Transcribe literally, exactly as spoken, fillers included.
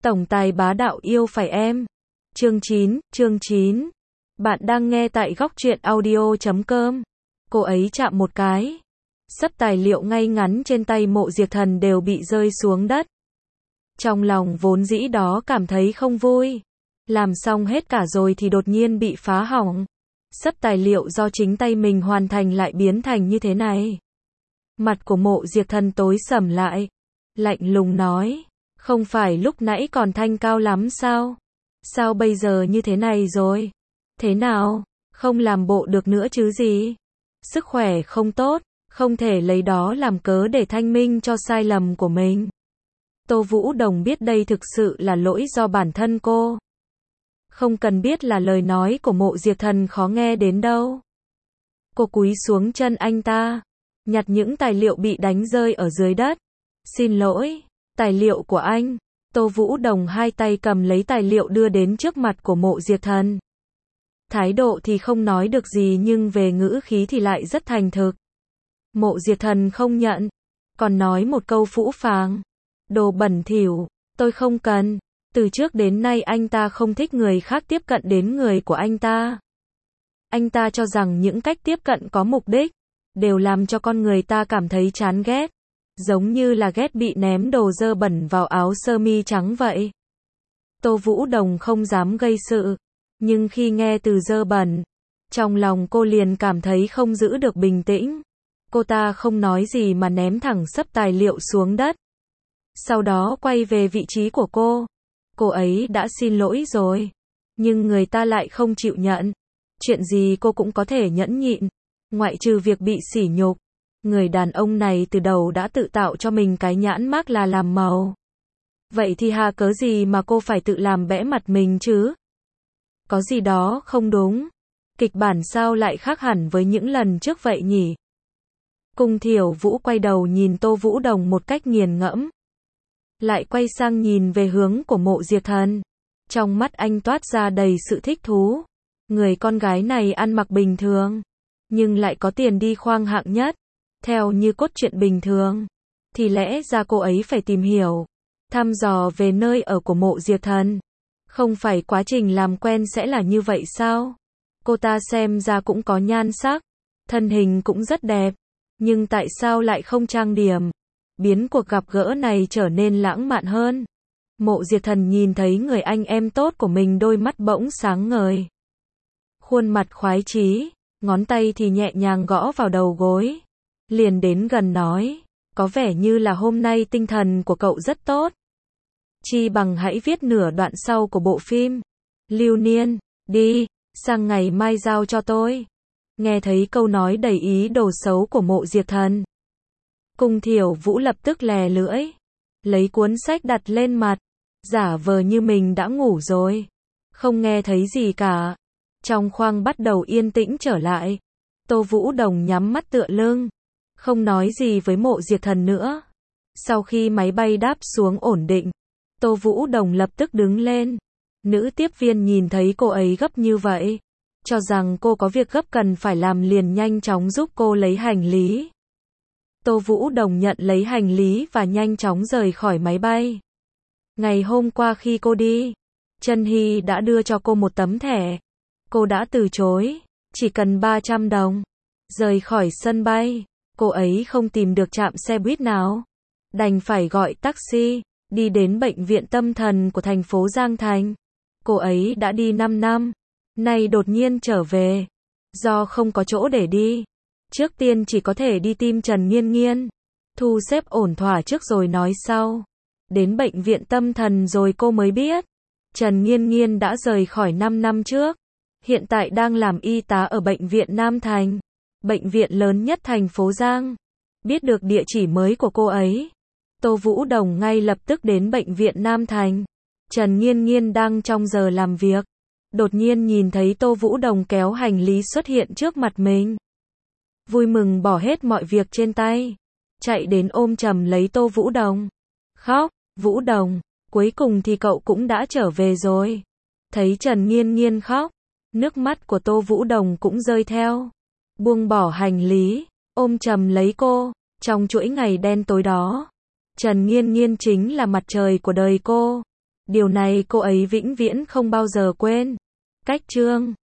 Tổng tài bá đạo yêu phải em. Chương chín, chương chín. Bạn đang nghe tại góc truyện audio chấm com. Cô ấy chạm một cái. Sấp tài liệu ngay ngắn trên tay Mộ Diệp Thần đều bị rơi xuống đất. Trong lòng vốn dĩ đó cảm thấy không vui. Làm xong hết cả rồi thì đột nhiên bị phá hỏng. Sấp tài liệu do chính tay mình hoàn thành lại biến thành như thế này. Mặt của Mộ Diệp Thần tối sầm lại. Lạnh lùng nói. Không phải lúc nãy còn thanh cao lắm sao? Sao bây giờ như thế này rồi? Thế nào? Không làm bộ được nữa chứ gì? Sức khỏe không tốt, không thể lấy đó làm cớ để thanh minh cho sai lầm của mình. Tô Vũ Đồng biết đây thực sự là lỗi do bản thân cô. Không cần biết là lời nói của Mộ Diệp Thần khó nghe đến đâu. Cô cúi xuống chân anh ta, nhặt những tài liệu bị đánh rơi ở dưới đất. Xin lỗi, tài liệu của anh. Tô Vũ Đồng hai tay cầm lấy tài liệu đưa đến trước mặt của Mộ Diệp Thần. Thái độ thì không nói được gì nhưng về ngữ khí thì lại rất thành thực. Mộ Diệp Thần không nhận, còn nói một câu phũ phàng. Đồ bẩn thỉu, tôi không cần. Từ trước đến nay anh ta không thích người khác tiếp cận đến người của anh ta. Anh ta cho rằng những cách tiếp cận có mục đích, đều làm cho con người ta cảm thấy chán ghét. Giống như là ghét bị ném đồ dơ bẩn vào áo sơ mi trắng vậy. Tô Vũ Đồng không dám gây sự, nhưng khi nghe từ dơ bẩn, trong lòng cô liền cảm thấy không giữ được bình tĩnh. Cô ta không nói gì mà ném thẳng sấp tài liệu xuống đất. Sau đó quay về vị trí của cô. Cô ấy đã xin lỗi rồi, nhưng người ta lại không chịu nhận. Chuyện gì cô cũng có thể nhẫn nhịn, ngoại trừ việc bị sỉ nhục. Người đàn ông này từ đầu đã tự tạo cho mình cái nhãn mác là làm màu. Vậy thì hà cớ gì mà cô phải tự làm bẽ mặt mình chứ? Có gì đó không đúng. Kịch bản sao lại khác hẳn với những lần trước vậy nhỉ? Cung Thiểu Vũ quay đầu nhìn Tô Vũ Đồng một cách nghiền ngẫm. Lại quay sang nhìn về hướng của Mộ Diệp Thần. Trong mắt anh toát ra đầy sự thích thú. Người con gái này ăn mặc bình thường, nhưng lại có tiền đi khoang hạng nhất. Theo như cốt truyện bình thường, thì lẽ ra cô ấy phải tìm hiểu, thăm dò về nơi ở của Mộ Diệp Thần. Không phải quá trình làm quen sẽ là như vậy sao? Cô ta xem ra cũng có nhan sắc, thân hình cũng rất đẹp, nhưng tại sao lại không trang điểm? Biến cuộc gặp gỡ này trở nên lãng mạn hơn. Mộ Diệp Thần nhìn thấy người anh em tốt của mình, đôi mắt bỗng sáng ngời. Khuôn mặt khoái chí, ngón tay thì nhẹ nhàng gõ vào đầu gối. Liền đến gần nói, có vẻ như là hôm nay tinh thần của cậu rất tốt. Chi bằng hãy viết nửa đoạn sau của bộ phim. Lưu Niên, đi, sang ngày mai giao cho tôi. Nghe thấy câu nói đầy ý đồ xấu của Mộ Diệp Thần, Cung Thiểu Vũ lập tức lè lưỡi, lấy cuốn sách đặt lên mặt, giả vờ như mình đã ngủ rồi, không nghe thấy gì cả. Trong khoang bắt đầu yên tĩnh trở lại. Tô Vũ Đồng nhắm mắt tựa lưng, không nói gì với Mộ Diệp Thần nữa. Sau khi máy bay đáp xuống ổn định, Tô Vũ Đồng lập tức đứng lên. Nữ tiếp viên nhìn thấy cô ấy gấp như vậy, cho rằng cô có việc gấp cần phải làm, liền nhanh chóng giúp cô lấy hành lý. Tô Vũ Đồng nhận lấy hành lý và nhanh chóng rời khỏi máy bay. Ngày hôm qua khi cô đi, Trân Hy đã đưa cho cô một tấm thẻ. Cô đã từ chối, chỉ cần ba trăm đồng. Rời khỏi sân bay, cô ấy không tìm được trạm xe buýt nào, đành phải gọi taxi, đi đến bệnh viện tâm thần của thành phố Giang Thành. Cô ấy đã đi năm năm, nay đột nhiên trở về, do không có chỗ để đi. Trước tiên chỉ có thể đi tìm Trần Nghiên Nghiên, thu xếp ổn thỏa trước rồi nói sau. Đến bệnh viện tâm thần rồi cô mới biết, Trần Nghiên Nghiên đã rời khỏi năm năm trước. Hiện tại đang làm y tá ở bệnh viện Nam Thành, bệnh viện lớn nhất thành phố Giang. Biết được địa chỉ mới của cô ấy, Tô Vũ Đồng ngay lập tức đến bệnh viện Nam Thành. Trần Nghiên Nghiên đang trong giờ làm việc, đột nhiên nhìn thấy Tô Vũ Đồng kéo hành lý xuất hiện trước mặt mình. Vui mừng bỏ hết mọi việc trên tay, chạy đến ôm chầm lấy Tô Vũ Đồng. Khóc, Vũ Đồng, cuối cùng thì cậu cũng đã trở về rồi. Thấy Trần Nghiên Nghiên khóc, nước mắt của Tô Vũ Đồng cũng rơi theo. Buông bỏ hành lý, ôm chầm lấy cô. Trong chuỗi ngày đen tối đó, Trần Nghiên Nghiên chính là mặt trời của đời cô. Điều này cô ấy vĩnh viễn không bao giờ quên. Cách chương